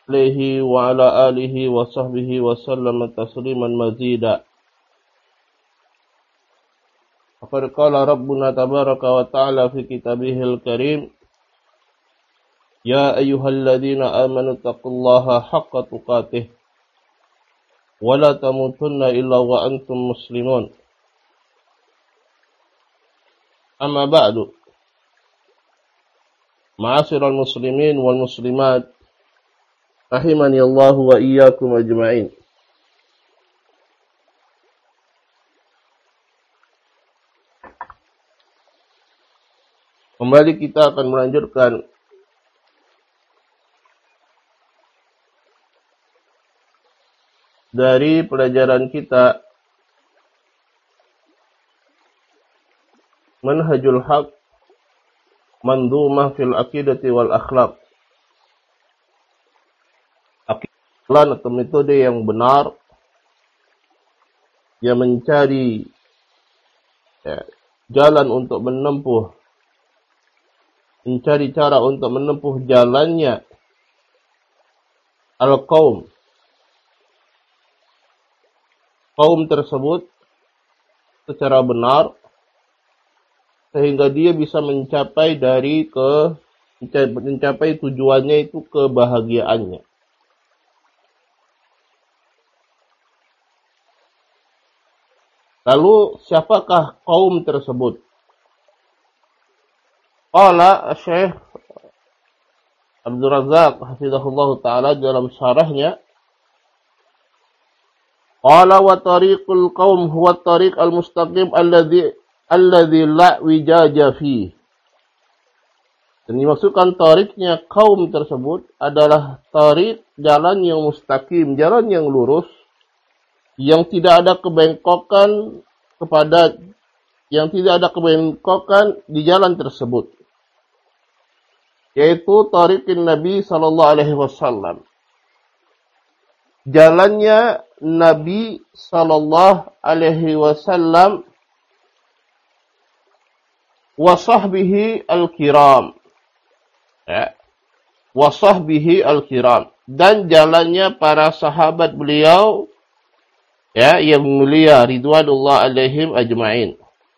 عليه وعلى آله وصحبه وسلم تسليما مزيدا. فقد قال ربنا تبارك وتعالى في كتابه الكريم: يا أيها الذين آمنوا اتقوا الله حق تقاته ولا تموتن إلا وأنتم مسلمون. أما بعد، معاشر المسلمين والمسلمات rahimani Allah wa iyyakum ajma'in. Kembali kita akan melanjutkan dari pelajaran kita Manhajul Haq Mandhumah fil Aqidati wal Akhlaq. Akidah atau metode yang benar yang mencari jalan untuk mencari cara untuk menempuh jalannya al-qaum, kaum tersebut secara benar sehingga dia bisa mencapai tujuannya itu kebahagiaannya. Lalu siapakah kaum tersebut? Qala Syekh Abdul Razak hafizahullah taala dalam syarahnya, qala wa tariqul qaum huwa tariq al-mustaqim alladhi la wijaja fi. Dan dimaksudkan tariknya kaum tersebut adalah tarik jalan yang mustaqim, jalan yang lurus, yang tidak ada kebengkokan di jalan tersebut, yaitu tariqin Nabi sallallahu alaihi wasallam, jalannya Nabi sallallahu alaihi wasallam wa sahbihi al-kiram, wa sahbihi al-kiram, dan jalannya para sahabat beliau yang mulia ridwanullah alaihim ajma'in.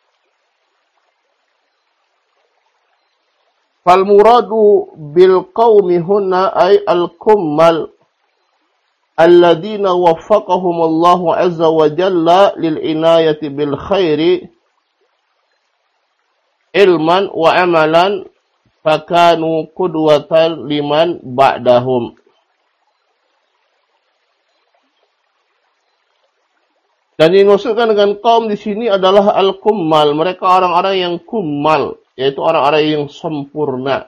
Fal muradu bil qaumi hunna ay al-kummal alladhina waffaqahum Allah azza wa jalla lil inayati bil khairi ilman wa amalan fakanu qudwatan liman ba'dahum. Dan dimaksudkan dengan kaum di sini adalah al-kummal, mereka orang-orang yang kummal, yaitu orang-orang yang sempurna.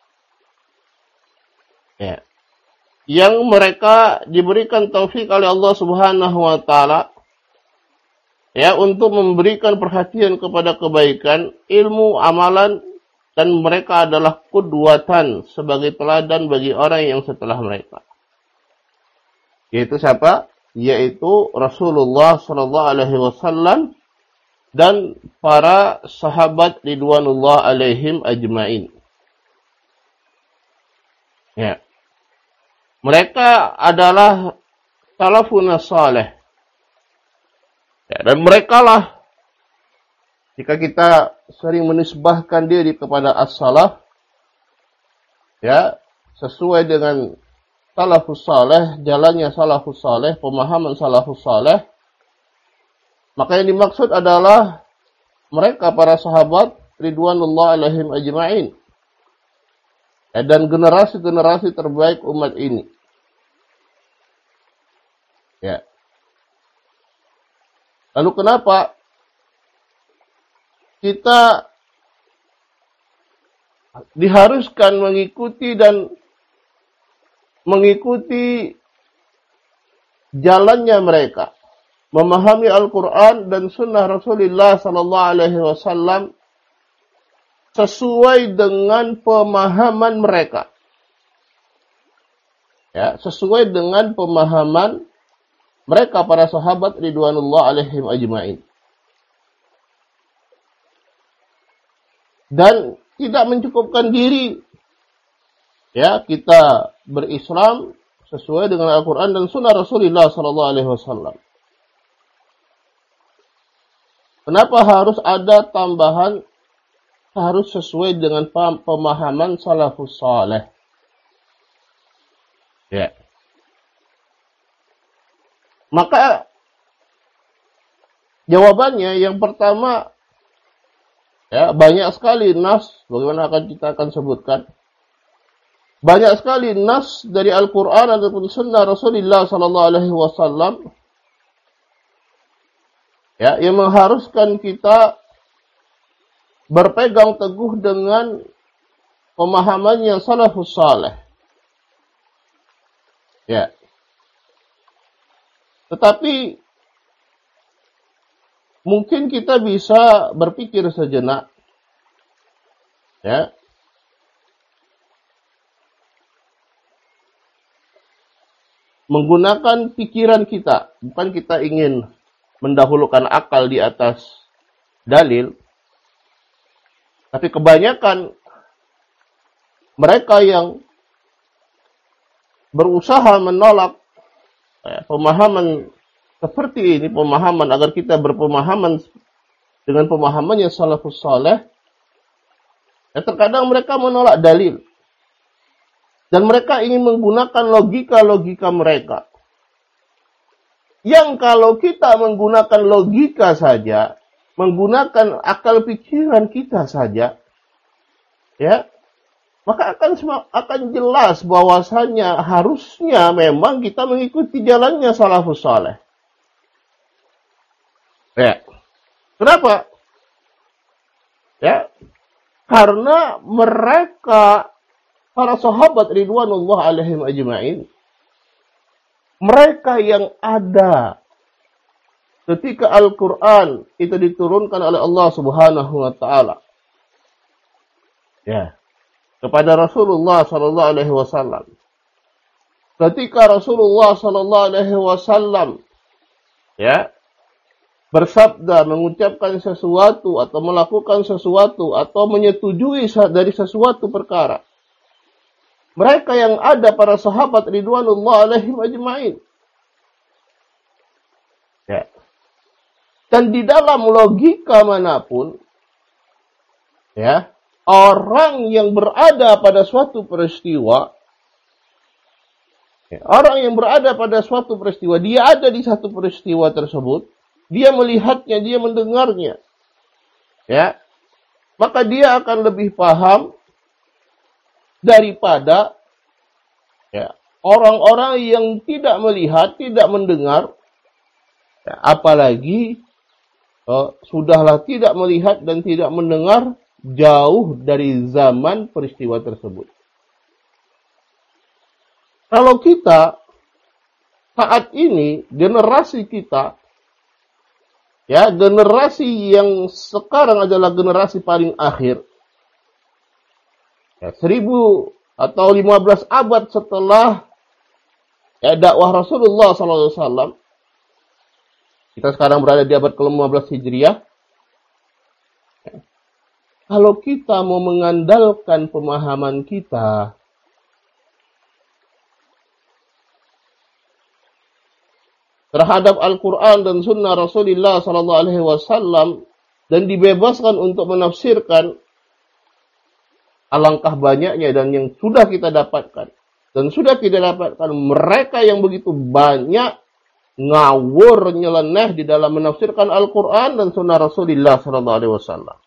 Yang mereka diberikan taufik oleh Allah Subhanahu wa taala untuk memberikan perhatian kepada kebaikan, ilmu, amalan, dan mereka adalah qudwatan, sebagai teladan bagi orang yang setelah mereka. Yaitu siapa? Yaitu Rasulullah sallallahu alaihi wasallam dan para sahabat ridwanullah alaihim ajmain. Mereka adalah salafun salih. Dan mereka lah, jika kita sering menisbahkan diri kepada as-salaf, sesuai dengan salafus saleh, jalannya salafus saleh, pemahaman salafus saleh, maka yang dimaksud adalah mereka para sahabat ridwanullah alaihim ajma'in, dan generasi-generasi terbaik umat ini. Lalu kenapa kita diharuskan mengikuti jalannya mereka, memahami Al-Quran dan Sunnah Rasulullah Sallallahu Alaihi Wasallam sesuai dengan pemahaman mereka, sesuai dengan pemahaman mereka para sahabat ridwanullah alaihim ajma'in. Dan tidak mencukupkan diri kita berislam sesuai dengan Al-Quran dan Sunnah Rasulullah Sallallahu Alaihi Wasallam. Kenapa harus ada tambahan harus sesuai dengan pemahaman salafus saleh? Ya. Maka jawabannya yang pertama, ya, banyak sekali nas, bagaimana kita akan sebutkan. Banyak sekali nas dari Al-Quran ataupun Sunnah Rasulullah Sallallahu Alaihi Wasallam, ya, yang mengharuskan kita berpegang teguh dengan pemahamannya salafus saleh. Ya. Tetapi mungkin kita bisa berpikir sejenak, ya, menggunakan pikiran kita. Bukan kita ingin mendahulukan akal di atas dalil, tapi kebanyakan mereka yang berusaha menolak pemahaman seperti ini, pemahaman agar kita berpemahaman dengan pemahamannya salafus saleh, ya, terkadang mereka menolak dalil. Dan mereka ingin menggunakan logika-logika mereka. Yang kalau kita menggunakan logika saja, menggunakan akal pikiran kita saja, ya, maka akan jelas bahwasanya harusnya memang kita mengikuti jalannya salafus saleh. Ya. Kenapa? Ya. Karena mereka, para sahabat ridwanullah alaihim ajma'in, mereka yang ada ketika Al-Quran itu diturunkan oleh Allah Subhanahu wa Ta'ala, ya, kepada Rasulullah Sallallahu Alaihi Wasallam. Ketika Rasulullah Sallallahu Alaihi Wasallam, ya, bersabda, mengucapkan sesuatu atau melakukan sesuatu atau menyetujui dari sesuatu perkara, mereka yang ada para sahabat ridwanullah alaihim ajma'in, ya. Dan di dalam logika manapun, ya, orang yang berada pada suatu peristiwa, ya, orang yang berada pada suatu peristiwa, dia ada di satu peristiwa tersebut, dia melihatnya, dia mendengarnya, ya, maka dia akan lebih paham daripada, ya, orang-orang yang tidak melihat, tidak mendengar, ya, apalagi sudahlah tidak melihat dan tidak mendengar jauh dari zaman peristiwa tersebut. Kalau kita saat ini, generasi kita, ya, generasi yang sekarang adalah generasi paling akhir, ya, 1000 atau 15 abad setelah, ya, dakwah Rasulullah SAW, kita sekarang berada di abad ke-15 Hijriah. Kalau kita mau mengandalkan pemahaman kita terhadap Al-Quran dan Sunnah Rasulullah Sallallahu Alaihi Wasallam dan dibebaskan untuk menafsirkan, alangkah banyaknya dan yang sudah kita dapatkan dan sudah kita dapatkan mereka yang begitu banyak ngawur nyeleneh di dalam menafsirkan Al-Quran dan Sunnah Rasulullah Sallallahu Alaihi Wasallam.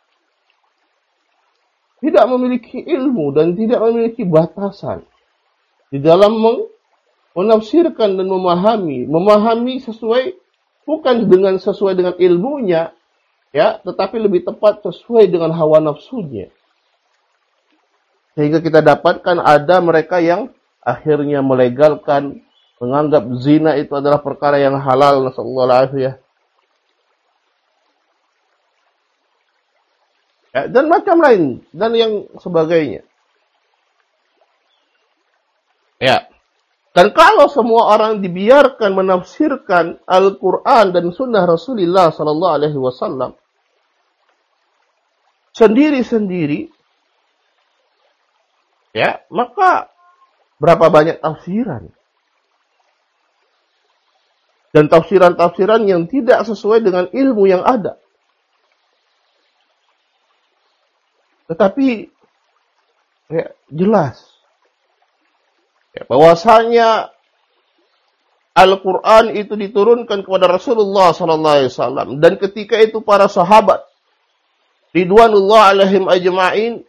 Tidak memiliki ilmu dan tidak memiliki batasan di dalam menafsirkan dan memahami sesuai, bukan dengan sesuai dengan ilmunya, ya, tetapi lebih tepat sesuai dengan hawa nafsunya. Sehingga kita dapatkan ada mereka yang akhirnya melegalkan, menganggap zina itu adalah perkara yang halal, nasallallahu alaihi. Ya, dan macam lain dan yang sebagainya. Ya. Dan kalau semua orang dibiarkan menafsirkan Al-Quran dan Sunnah Rasulullah Sallallahu Alaihi Wasallam sendiri-sendiri, ya, maka Berapa banyak tafsiran. Dan tafsiran-tafsiran yang tidak sesuai dengan ilmu yang ada. Tetapi ya, jelas ya, bahwasanya Al-Quran itu diturunkan kepada Rasulullah SAW. Dan ketika itu para sahabat ridwanullah alaihim ajma'in,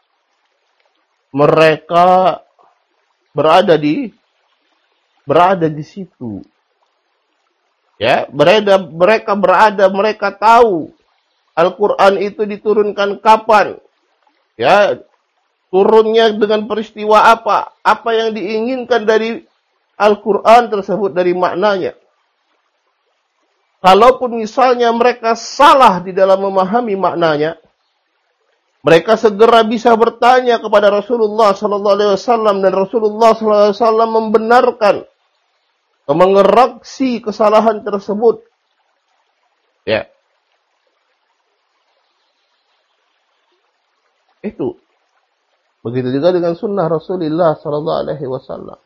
mereka berada di situ. Ya, mereka tahu Al-Quran itu diturunkan kapan. Ya, turunnya dengan peristiwa apa yang diinginkan dari Al-Quran tersebut, dari maknanya. Kalaupun misalnya mereka salah di dalam memahami maknanya, mereka segera bisa bertanya kepada Rasulullah SAW, dan Rasulullah SAW membenarkan, mengoreksi kesalahan tersebut. Ya. Itu. Begitu juga dengan sunnah Rasulullah SAW.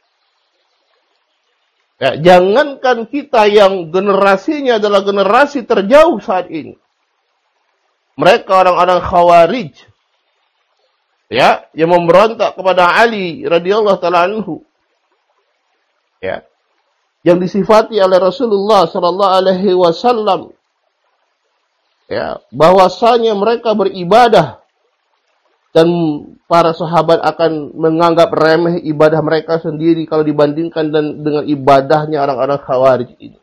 Ya, jangankan kita yang generasinya adalah generasi terjauh saat ini. Mereka orang-orang Khawarij, ya, yang memberontak kepada Ali radhiyallahu taala anhu, ya, yang disifati oleh Rasulullah sallallahu alaihi wasallam, ya, bahwasanya mereka beribadah dan para sahabat akan menganggap remeh ibadah mereka sendiri kalau dibandingkan dengan ibadahnya orang-orang Khawarij ini.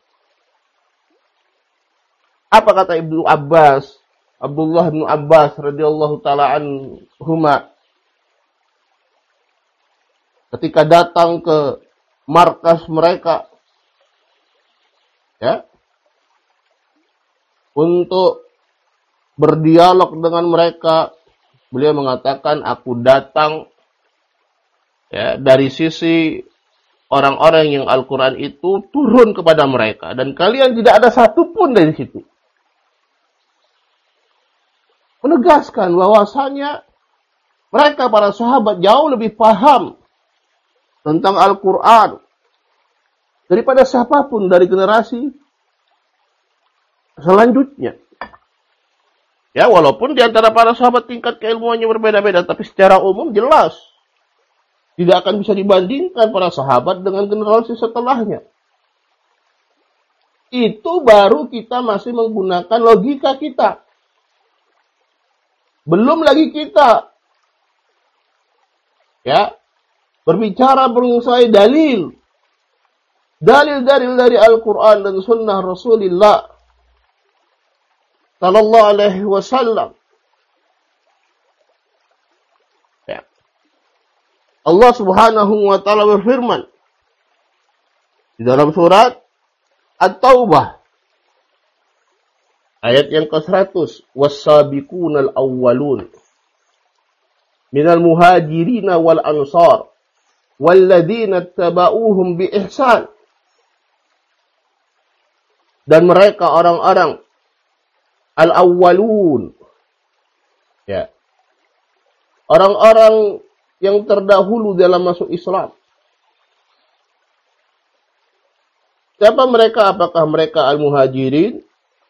Apa kata Ibnu Abbas, Abdullah bin Abbas radhiyallahu taala anhuma, ketika datang ke markas mereka, ya, untuk berdialog dengan mereka, beliau mengatakan, aku datang ya, dari sisi orang-orang yang Al-Quran itu turun kepada mereka. Dan kalian tidak ada satupun dari situ. Menegaskan bahwasanya mereka para sahabat jauh lebih paham tentang Al-Quran daripada siapapun dari generasi selanjutnya. Ya, walaupun di antara para sahabat tingkat keilmuannya berbeda-beda, tapi secara umum jelas tidak akan bisa dibandingkan para sahabat dengan generasi setelahnya. Itu baru kita masih menggunakan logika kita. Belum lagi kita, ya, berbicara mengenai dalil dari Al-Quran dan Sunnah Rasulullah sallallahu alaihi wasallam. Ya. Allah Subhanahu wa taala berfirman di dalam surat At-Taubah ayat yang ke-100, was-sabiqunal awwalun minal muhajirin wal ansar walladzina tabauhum bi ihsan. Dan mereka orang-orang al-awwalun, ya, orang-orang yang terdahulu dalam masuk Islam. Siapa mereka? Apakah mereka al-muhajirin,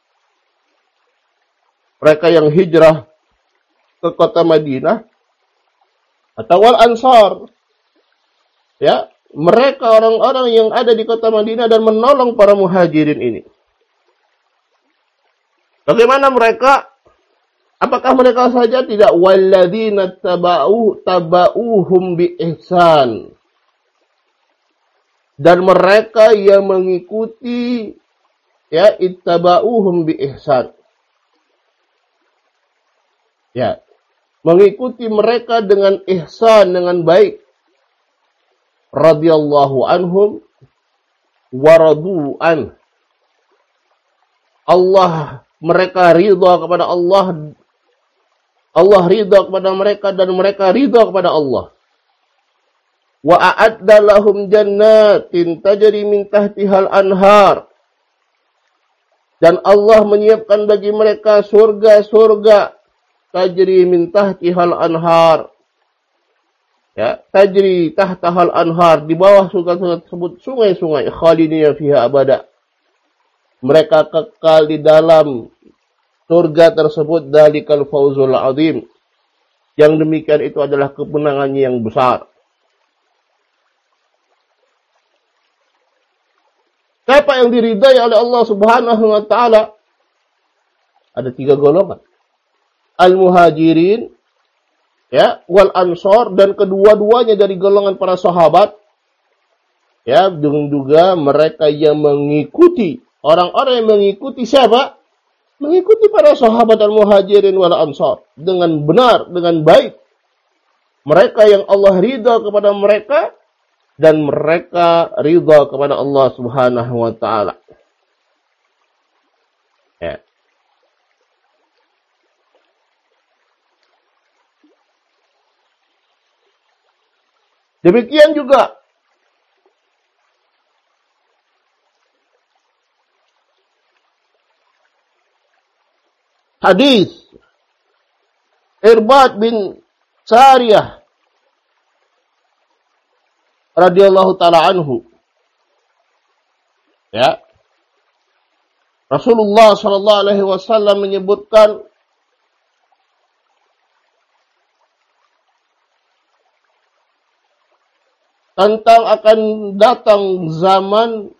mereka yang hijrah ke kota Madinah, atau al-ansar, ya, mereka orang-orang yang ada di kota Madinah dan menolong para muhajirin ini. Bagaimana mereka? Apakah mereka saja? Tidak. Walladzina tabauhum bi ihsan. Dan mereka yang mengikuti, ya, ittabauhum bi ihsan. Ya, mengikuti mereka dengan ihsan, dengan baik. Radhiyallahu anhum wa radu an. Mereka ridha kepada Allah. Allah ridha kepada mereka dan mereka ridha kepada Allah. Wa a'adda lahum jannatin tajri min tahtihal anhar. Dan Allah menyiapkan bagi mereka surga-surga tajri min tahtihal anhar. Ya, tajri tahtahal anhar, di bawah surga tersebut sungai-sungai, khalidina fiha abada. Mereka kekal di dalam surga tersebut, dalikal fawzul azim. Yang demikian itu adalah kemenangannya yang besar. Siapa yang diridai oleh Allah Subhanahu wa taala? Ada 3 golongan. Al-muhajirin, ya, wal ansor, dan kedua-duanya dari golongan para sahabat. Ya, dan juga mereka yang mengikuti, orang-orang yang mengikuti siapa? Mengikuti para sahabat al-muhajirin wal ansor dengan benar, dengan baik. Mereka yang Allah ridha kepada mereka dan mereka ridha kepada Allah Subhanahu wa taala. Ya. Demikian juga hadis Irbad bin Sariyah radhiyallahu taala anhu. Ya. Rasulullah sallallahu alaihi wasallam menyebutkan tentang akan datang zaman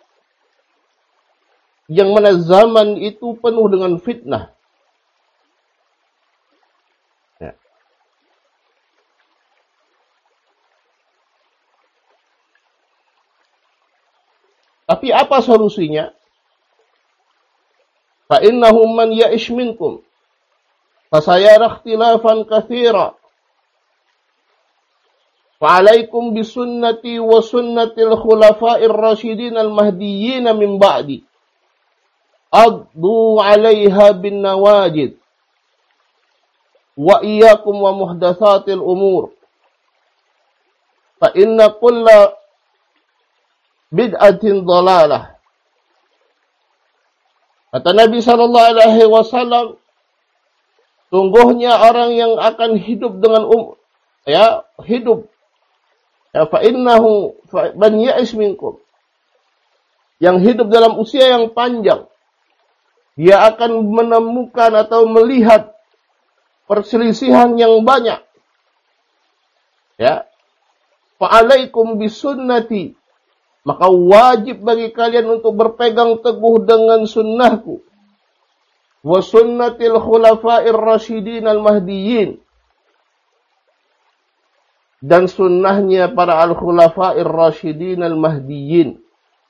yang mana zaman itu penuh dengan fitnah. Ya. Tapi apa solusinya? Fa innahum man ya'ish minkum fasayara ikhtilafan katsira. Fa'alaikum bisunnati wa sunnatil khulafa'ir rasyidin al-mahdiyyin min ba'di. Addu 'alaiha bin nawajid. Wa iyyakum wa muhdatsatil umur. Fa inna kulla bid'atin dhalalah. Kata Nabi sallallahu alaihi wasallam, sungguhnya orang yang akan hidup dengan hidup. Ya, fa innahu man ya'ish minkum. Yang hidup dalam usia yang panjang, dia akan menemukan atau melihat perselisihan yang banyak. Ya. Fa'alaikum bisunnati. Maka wajib bagi kalian untuk berpegang teguh dengan sunnahku. Wa sunnatil khulafa'ir rasyidin al-mahdiyyin. Dan sunnahnya para al-khulafa'ir rasyidin al-mahdiyyin.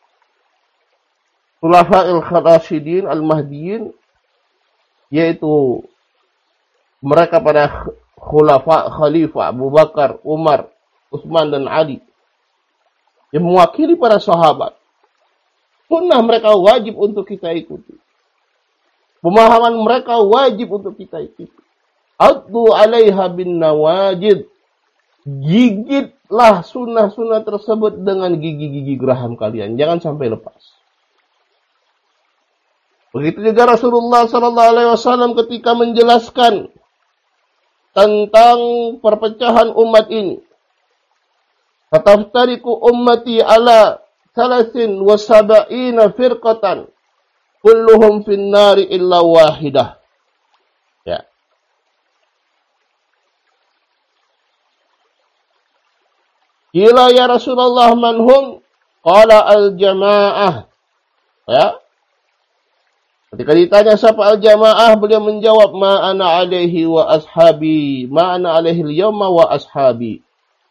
Khulafa'il rasyidin al-mahdiyyin, yaitu mereka pada khalifah Abu Bakar, Umar, Utsman dan Ali, yang mewakili para sahabat. Sunnah mereka wajib untuk kita ikuti. Pemahaman mereka wajib untuk kita ikuti. Addu 'alaiha bin nawajid. Gigitlah sunnah-sunnah tersebut dengan gigi-gigi geraham kalian. Jangan sampai lepas. Begitu juga Rasulullah SAW ketika menjelaskan tentang perpecahan umat ini. Fataftariku ummati ala 73 firqatan. Kulluhum finnari illa wahidah. Ya. Qila ya Rasulullah manhum? Qala al-jamaah. Ya. Ketika ditanya siapa al-jamaah, beliau menjawab ma ana alaihi wa ashabi, ma ana alaihi al-yawma wa ashabi.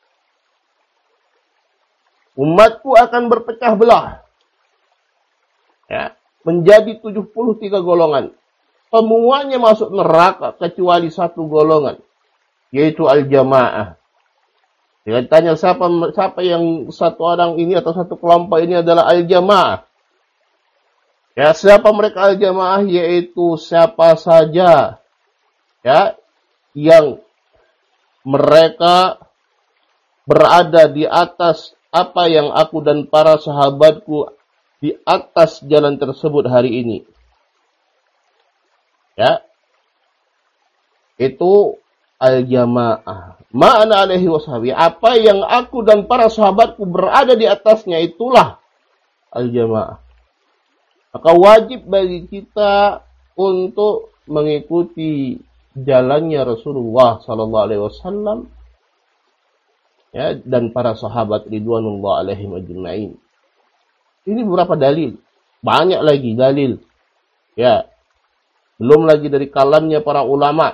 Umatku akan berpecah belah. Ya, menjadi 73 golongan. Semuanya masuk neraka kecuali satu golongan, yaitu al-jamaah. Dia tanya siapa yang satu orang ini atau satu kelompok ini adalah al-jamaah. Ya, siapa mereka al-jamaah? Yaitu siapa saja ya yang mereka berada di atas apa yang aku dan para sahabatku di atas jalan tersebut hari ini. Ya. Itu al-jamaah. Ma'ana alaihi washabi. Apa yang aku dan para sahabatku berada di atasnya itulah al-jamaah. Maka wajib bagi kita untuk mengikuti jalannya Rasulullah sallallahu alaihi wasallam ya, dan para sahabat ridwanullah alaihim ajma'in. Ini beberapa dalil. Banyak lagi dalil. Ya. Belum lagi dari kalamnya para ulama.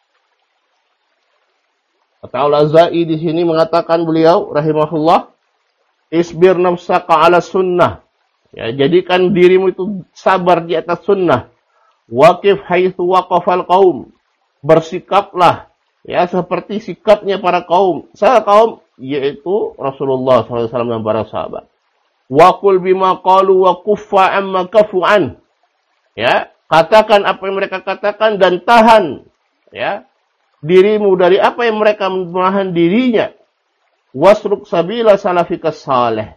Kata Al-Azai di sini mengatakan beliau rahimahullah, isbir nafsaka ala sunnah. Ya, jadikan dirimu itu sabar di atas sunnah. Waqif haitsu waqafal qaum. Bersikaplah ya seperti sikapnya para kaum. Siapa kaum? Yaitu Rasulullah SAW dan para sahabat. Waqul bima qalu wa kuffa amma kafu an. Ya, katakan apa yang mereka katakan dan tahan ya dirimu dari apa yang mereka menahan dirinya. Wasruk sabila salafika salih.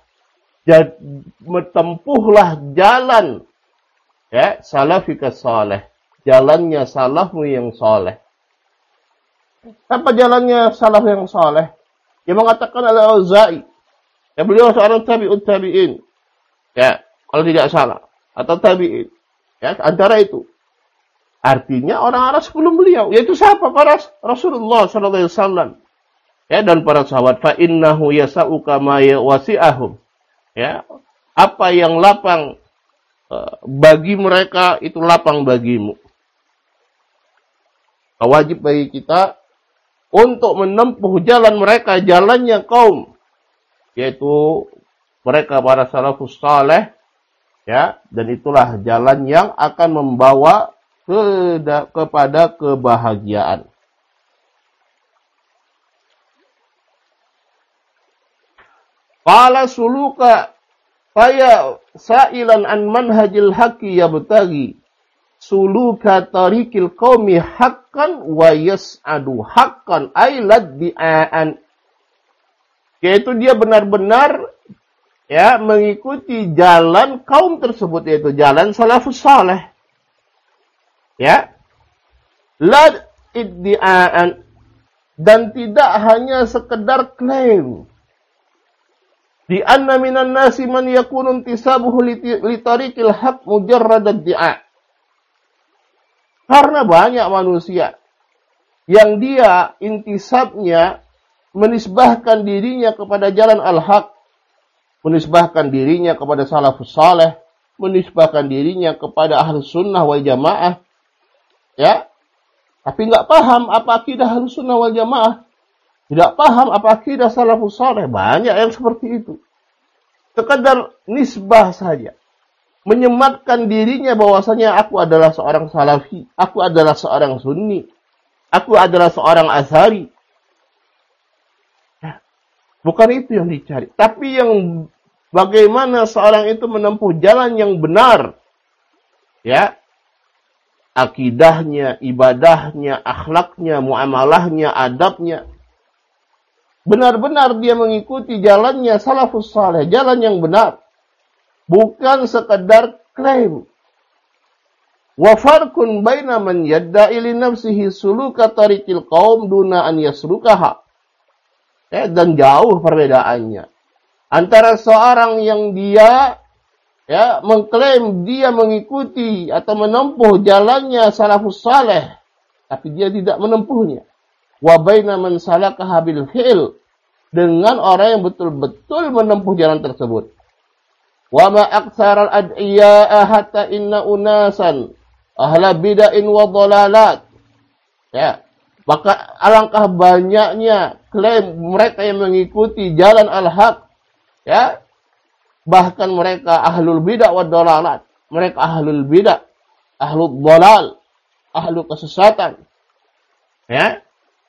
Tempuhlah jalan ya salafika salih. Jalannya salafmu yang saleh. Apa jalannya salaf yang saleh? Yang mengatakan Al-Auza'i. Ya, beliau seorang tabi'ut tabi'in. Ya, kalau tidak salah. Atau tabi'in. Ya, antara itu. Artinya orang Arab sebelum beliau. Yaitu siapa? Para Rasulullah SAW. Ya, dan para sahabat. Fa'innahu yasa'uka ma wasi'ahum. Ya, apa yang lapang bagi mereka, itu lapang bagimu. Wajib bagi kita untuk menempuh jalan mereka, jalannya kaum, yaitu mereka para salafus saleh, ya, dan itulah jalan yang akan membawa kepada kebahagiaan. Qala suluka faya sa'ilan an manhajil haqqi yabtaghi suluka tariqil qaumi haqqan wa yas'adu haqqan ailad di'an. Yaitu dia benar-benar ya mengikuti jalan kaum tersebut, yaitu jalan salafus saleh. Ya. La iddi'an, dan tidak hanya sekedar klaim. Di anna minan nasi man yakunu intisabuhu li tariqil haqq mujarrad ad-di'a. Karena banyak manusia yang dia intisabnya menisbahkan dirinya kepada jalan al-haq, menisbahkan dirinya kepada salafus saleh, menisbahkan dirinya kepada ahlus sunnah wal jamaah, ya, tapi nggak paham apa akidah ahlus sunnah wal jamaah, tidak paham apa akidah salafus saleh. Banyak yang seperti itu, sekadar nisbah saja, menyematkan dirinya bahwasanya aku adalah seorang salafi, aku adalah seorang sunni, aku adalah seorang ashari. Ya, bukan itu yang dicari, tapi yang bagaimana seorang itu menempuh jalan yang benar, ya, akidahnya, ibadahnya, akhlaknya, muamalahnya, adabnya. Benar-benar dia mengikuti jalannya salafus saleh, jalan yang benar. Bukan sekedar klaim. Wa farqun baina man yadda'i li nafsihi suluka tariqil qaum duna an yaslukaha. Ya, dan jauh perbedaannya antara seorang yang dia ya mengklaim dia mengikuti atau menempuh jalannya salafus saleh tapi dia tidak menempuhnya. Wa baina man salakaha bil fi'l, dengan orang yang betul-betul menempuh jalan tersebut. Wa ma aktsaral ad'iya hatta inna unasan ahla bid'ain wa dhalalat. Ya, maka alangkah banyaknya klaim mereka yang mengikuti jalan al-haq, ya, bahkan mereka ahlul bid'ah wa dhalalat. Mereka ahlul bid'ah, ahlul dhalal, ahlul kesesatan. Ya,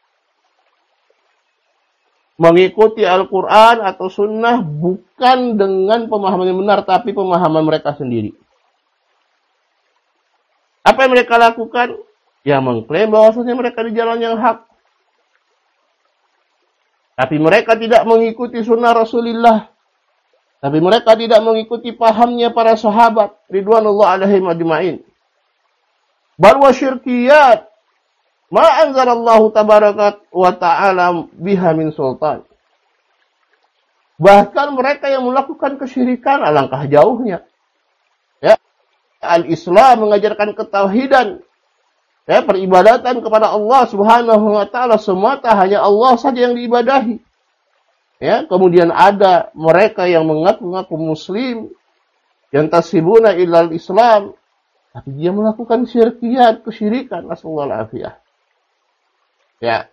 mengikuti Al-Quran atau Sunnah bukan dengan pemahaman yang benar, tapi pemahaman mereka sendiri. Apa yang mereka lakukan? Ya, mengklaim bahwasanya mereka di jalan yang hak. Tapi mereka tidak mengikuti sunnah Rasulullah. Tapi mereka tidak mengikuti pahamnya para sahabat ridwanullah alaihim ajma'in. Bal wa syirkiyat. Ma anzalallahu tabaraka wa ta'ala biha min sultan. Bahkan mereka yang melakukan kesyirikan alangkah jauhnya. Ya, Al-Islam mengajarkan ketauhidan. Ya, peribadatan kepada Allah Subhanahu wa taala semata, hanya Allah saja yang diibadahi. Ya, kemudian ada mereka yang mengaku-ngaku muslim, yang tasibuna ilal Islam, tapi dia melakukan syirkiyat, kesyirikan, nasallahu alafiyah. Ya.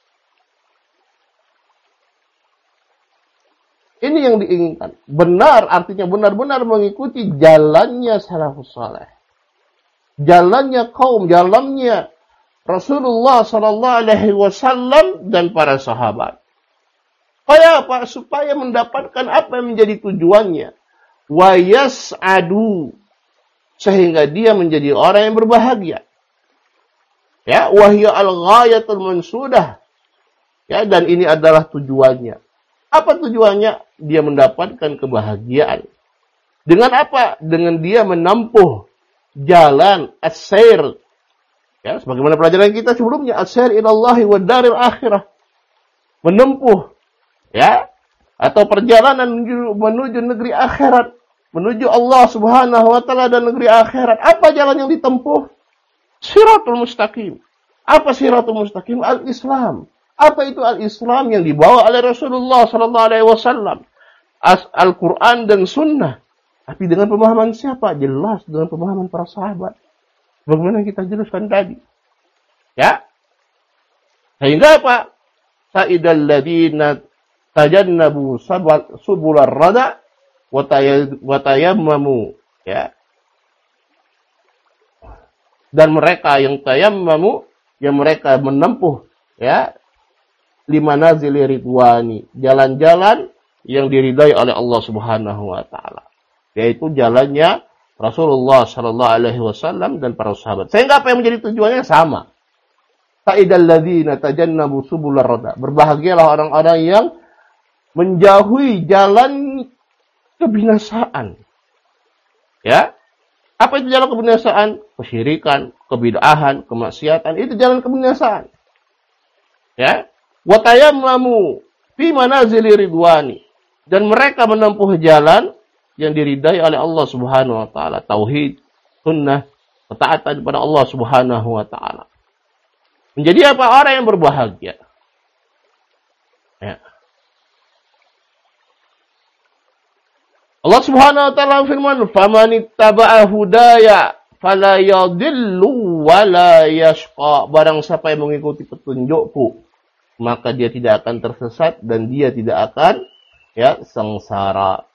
Ini yang diinginkan. Benar, artinya benar-benar mengikuti jalannya salafus saleh. Jalannya kaum, jalannya Rasulullah sallallahu alaihi wasallam dan para sahabat. Supaya apa? Supaya mendapatkan apa yang menjadi tujuannya. Wa yas'adu, sehingga dia menjadi orang yang berbahagia. Ya, wahya al-ghayatul mansudah. Ya, dan ini adalah tujuannya. Apa tujuannya? Dia mendapatkan kebahagiaan. Dengan apa? Dengan dia menempuh jalan as-sair. Ya, sebagaimana pelajaran kita sebelumnya, as-sair ilallahi wa daril akhirah. Menempuh, ya, atau perjalanan menuju negeri akhirat, menuju Allah Subhanahu wa taala dan negeri akhirat. Apa jalan yang ditempuh? Siratul mustaqim. Apa siratul mustaqim? Al-Islam. Apa itu al-Islam yang dibawa oleh Rasulullah sallallahu alaihi wasallam? Al-Quran dan Sunnah. Tapi dengan pemahaman siapa? Jelas dengan pemahaman para sahabat. Bagaimana kita jelaskan tadi. Ya. Sehingga apa? Sa'idal ladina tajannabu subular rada wa tayammamu. Ya. Dan mereka yang tayammamu, yang mereka menempuh, ya, limanazili ridwani, jalan-jalan yang diridai oleh Allah Subhanahu wa taala, yaitu jalannya Rasulullah sallallahu alaihi wasallam dan para sahabat. Sehingga apa yang menjadi tujuannya sama. Sa'idal ladzina tajannabu subular rada. Berbahagialah orang-orang yang menjauhi jalan kebinasaan. Ya. Apa itu jalan kebinasaan? Kesyirikan, kebid'ahan, kemaksiatan, itu jalan kebinasaan. Ya. Wa tayammamu fi manazili ridwani, dan mereka menempuh jalan yang diridai oleh Allah Subhanahu wa taala, tauhid, sunnah, ketaatan kepada Allah Subhanahu wa taala. Menjadi apa? Orang yang berbahagia. Ya. Allah Subhanahu wa taala firman, "Famanittaba'a hudaya fala yadhillu wa la yashqa." Barang siapa yang mengikuti petunjukku, maka dia tidak akan tersesat dan dia tidak akan, ya, sengsara.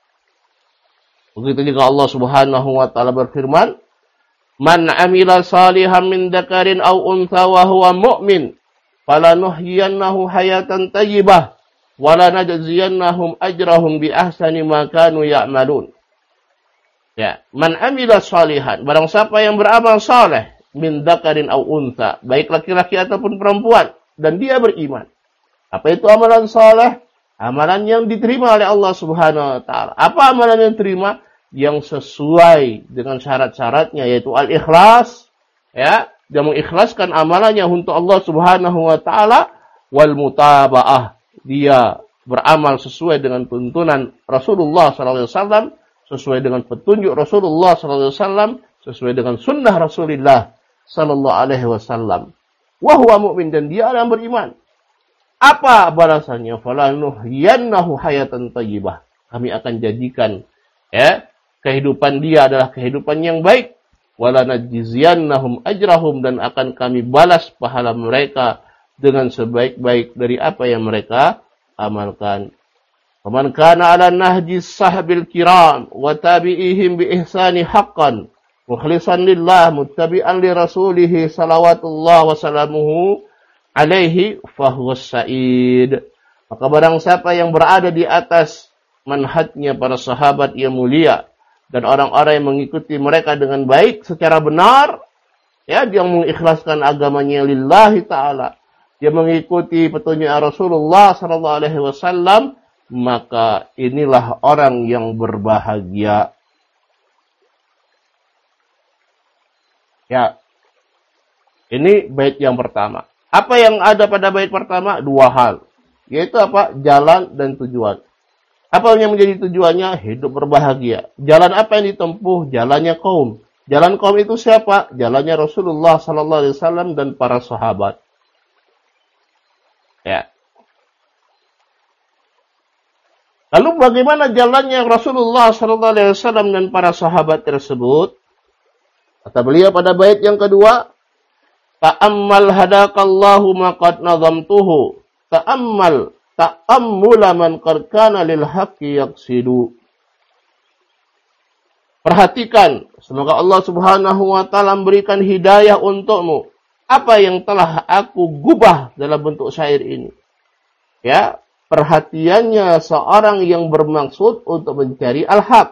Begitu juga Allah Subhanahu wa taala berfirman, "Man 'amila salihan min dzakarin aw untha wa huwa mu'min, falanuhyiyannahu hayatan thayyibah wa lanajziyannahum ajrahum bi ahsani ma kanu ya'malun." Ya, man 'amila salihan, barang siapa yang beramal saleh, min dzakarin aw untha, baik laki-laki ataupun perempuan, dan dia beriman. Apa itu amalan saleh? Amalan yang diterima oleh Allah Subhanahu wa taala. Apa amalan yang diterima? Yang sesuai dengan syarat-syaratnya, yaitu al-ikhlas, ya, dia mengikhlaskan amalannya untuk Allah Subhanahu wa taala, wal mutaba'ah, dia beramal sesuai dengan tuntunan Rasulullah sallallahu alaihi wasallam, sesuai dengan petunjuk Rasulullah sallallahu alaihi wasallam, sesuai dengan sunnah Rasulullah sallallahu alaihi wasallam. Wa huwa mu'min, dan dia orang beriman. Apa balasannya? Falanuhyiyannahu hayatan thayyibah. Kami akan jadikan, ya, kehidupan dia adalah kehidupan yang baik. Walanajziyannahum ajrahum, dan akan kami balas pahala mereka dengan sebaik-baik dari apa yang mereka amalkan. Faman kana 'ala nahji sahabil kiram wa tabi'ihim bi ihsani haqqan mukhlishan lillah muttabi'an li rasulih salawatullah wa salamuhu alaihi fahuwas sa'id. Maka barang siapa yang berada di atas manhajnya para sahabat yang mulia dan orang-orang yang mengikuti mereka dengan baik secara benar, ya, dia mengikhlaskan agamanya lillahi ta'ala, dia mengikuti petunjuk Rasulullah sallallahu alaihi wasallam, maka inilah orang yang berbahagia. Ya. Ini bait yang pertama. Apa yang ada pada bait pertama? Dua hal. Yaitu apa? Jalan dan tujuan. Apa yang menjadi tujuannya? Hidup berbahagia. Jalan apa yang ditempuh? Jalannya kaum. Jalan kaum itu siapa? Jalannya Rasulullah sallallahu alaihi wasallam dan para sahabat. Ya. Lalu bagaimana jalannya Rasulullah sallallahu alaihi wasallam dan para sahabat tersebut? Kata beliau pada bait yang kedua, ta'ammal hadakallahu maqad nazamtuhu. Ta'ammula man qad kana lil haqqi yaqsidu. Perhatikan, semoga Allah Subhanahu wa taala memberikan hidayah untukmu. Apa yang telah aku gubah dalam bentuk syair ini? Ya, perhatiannya seorang yang bermaksud untuk mencari al-haq.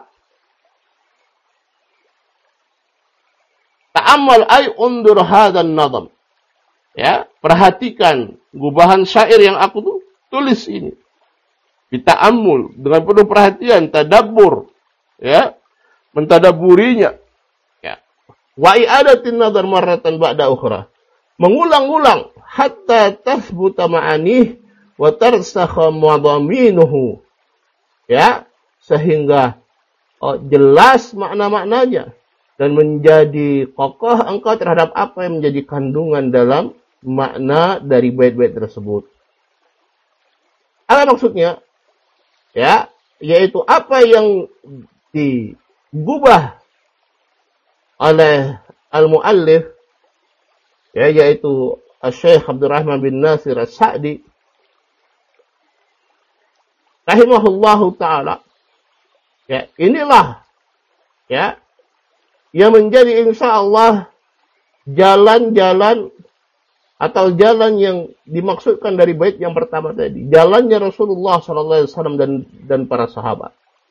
Ta'ammal ay undur hadzal nazam. Ya, perhatikan gubahan syair yang aku tulis ini. Bita'ammul, dengan penuh perhatian, tadabbur, ya, mentadaburinya. Ya. Wa i'adatin nazar marratan ba'da ukhra. Mengulang-ulang hatta tathbuta ma'anih wa tarsakha madhaminuhu. Ya, sehingga jelas makna-maknanya dan menjadi kokoh engkau terhadap apa yang menjadi kandungan dalam makna dari bait-bait tersebut. Apa maksudnya? Ya, yaitu apa yang digubah oleh al-muallif, ya, yaitu Syekh Abdurrahman bin Nasir As-Sa'di rahimahullahu taala. Ya, inilah ya yang menjadi insyaallah jalan-jalan atau jalan yang dimaksudkan dari bait yang pertama tadi, jalannya Rasulullah sallallahu alaihi wasallam dan para sahabat.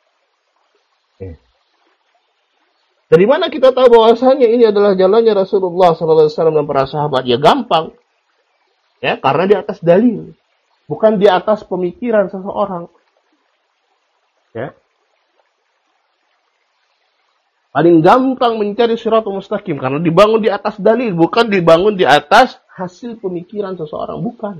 Dari mana kita tahu bahwasanya ini adalah jalannya Rasulullah sallallahu alaihi wasallam dan para sahabat? Ya gampang. Ya, karena di atas dalil, bukan di atas pemikiran seseorang. Ya. Paling gampang mencari siratul mustaqim karena dibangun di atas dalil, bukan dibangun di atas hasil pemikiran seseorang, bukan.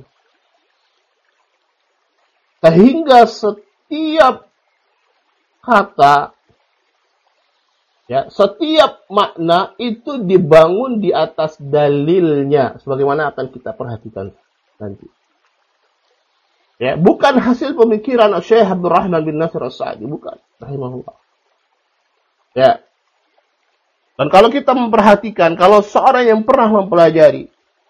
Sehingga setiap kata, ya, setiap makna itu dibangun di atas dalilnya, sebagaimana akan kita perhatikan nanti. Ya, bukan hasil pemikiran Syekh Abdurrahman bin Nasir As-Sa'di, bukan, rahimahullah. Ya. Dan kalau kita memperhatikan, kalau seorang yang pernah mempelajari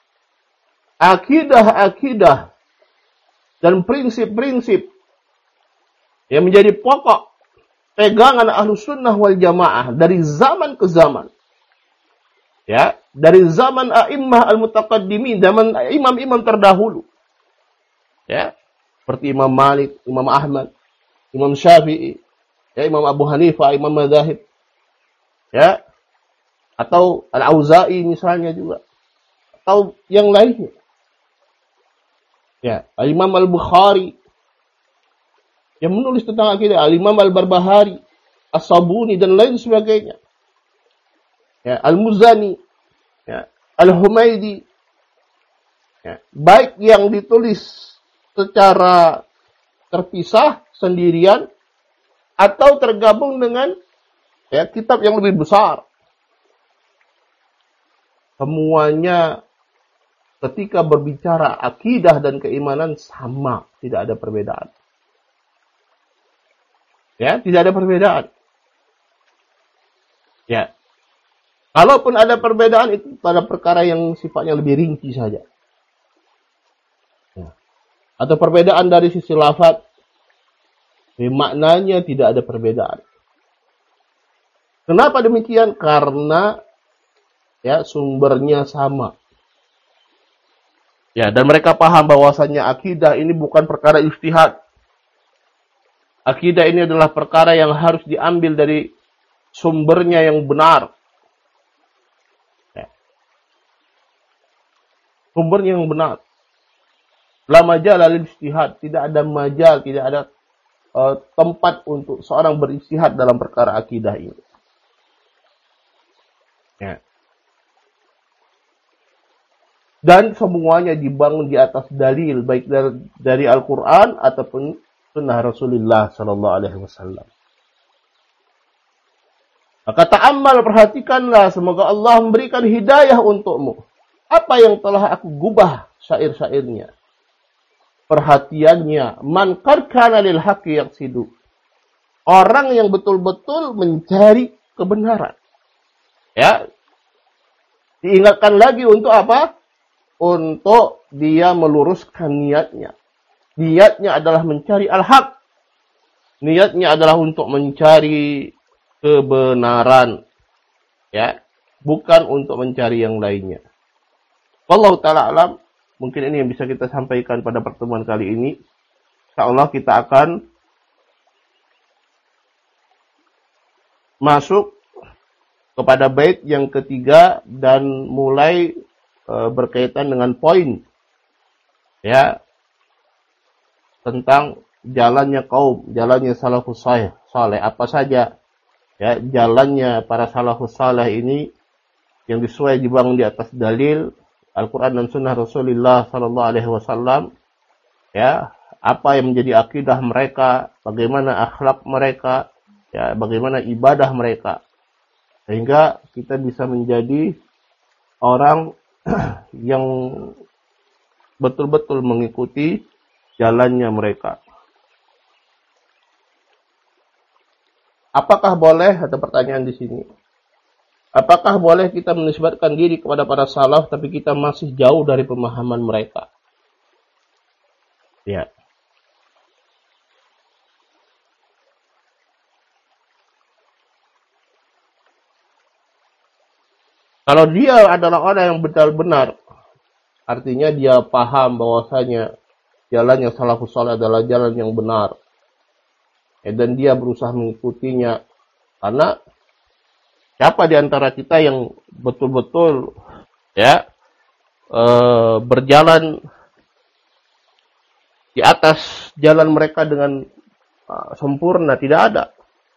akidah-akidah dan prinsip-prinsip yang menjadi pokok pegangan Ahlus Sunnah wal Jamaah dari zaman ke zaman, ya, dari zaman a'immah al-mutaqaddimin, zaman imam-imam terdahulu, ya, seperti Imam Malik, Imam Ahmad, Imam Syafi'i, ya, Imam Abu Hanifah, Imam Madzhab, ya, atau Al-Auza'i misalnya juga, atau yang lainnya. Ya, Imam Al-Bukhari yang menulis tentang akidah, Al-Imam Al-Barbahari, As-Sabuni dan lain sebagainya. Ya, Al-Muzani, ya, Al-Humaidi. Ya, baik yang ditulis secara terpisah sendirian atau tergabung dengan, ya, kitab yang lebih besar. Semuanya ketika berbicara akidah dan keimanan sama, tidak ada perbedaan. Ya, tidak ada perbedaan. Ya. Kalaupun ada perbedaan itu pada perkara yang sifatnya lebih rinci saja. Ya. Atau perbedaan dari sisi lafaz, maknanya tidak ada perbedaan. Kenapa demikian? Karena, ya, sumbernya sama. Ya, dan mereka paham bahwasannya akidah ini bukan perkara ijtihad. Akidah ini adalah perkara yang harus diambil dari sumbernya yang benar. Ya. Sumbernya yang benar. La majal lil ijtihad, tidak ada majal, tidak ada tempat untuk seorang berijtihad dalam perkara akidah ini. Ya. Dan semuanya dibangun di atas dalil, baik dari Al-Quran ataupun sunnah Rasulullah Sallallahu Alaihi Wasallam. Maka ta'ammal, perhatikanlah, semoga Allah memberikan hidayah untukmu. Apa yang telah aku gubah syair-syairnya, perhatiannya, man qad kana lil haqqi yaqsidu. Orang yang betul-betul mencari kebenaran. Ya. Diingatkan lagi untuk apa? Untuk dia meluruskan niatnya. Niatnya adalah mencari al-haq. Niatnya adalah untuk mencari kebenaran. Ya, bukan untuk mencari yang lainnya. Wallahu ta'ala alam. Mungkin ini yang bisa kita sampaikan pada pertemuan kali ini. Insyaallah kita akan masuk kepada bait yang ketiga dan mulai berkaitan dengan poin ya tentang jalannya kaum, jalannya salafus saleh, apa saja ya jalannya para salafus saleh ini yang sesuai dibangun di atas dalil Al-Quran dan Sunnah Rasulullah Sallallahu Alaihi Wasallam. Ya, apa yang menjadi akidah mereka, bagaimana akhlak mereka, ya, bagaimana ibadah mereka, sehingga kita bisa menjadi orang yang betul-betul mengikuti jalannya mereka. Apakah boleh, ada pertanyaan di sini, apakah boleh kita menisbatkan diri kepada para salaf tapi kita masih jauh dari pemahaman mereka? Ya. Kalau dia adalah orang yang benar-benar, artinya dia paham bahwasanya jalannya salafus saleh adalah jalan yang benar. Dan dia berusaha mengikutinya. Karena siapa di antara kita yang betul-betul ya berjalan di atas jalan mereka dengan sempurna? Tidak ada.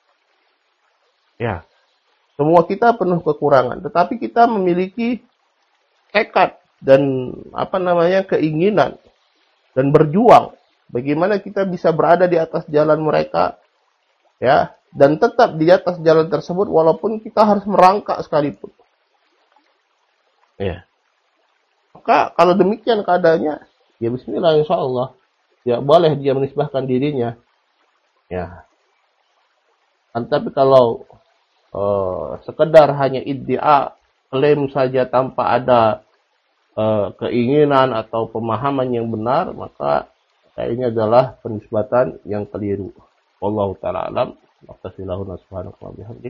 Ya. Semua kita penuh kekurangan, tetapi kita memiliki tekad dan keinginan dan berjuang. Bagaimana kita bisa berada di atas jalan mereka, ya, dan tetap di atas jalan tersebut walaupun kita harus merangkak sekalipun. Ya. Maka kalau demikian keadaannya, ya bismillah insyaallah. Ya boleh dia menisbahkan dirinya. Ya. Tapi kalau sekedar hanya iddia, klaim saja tanpa ada keinginan atau pemahaman yang benar, maka ini adalah penisbatan yang keliru. Wallahu ta'ala alam. Subhanallahi wa bihamdihi.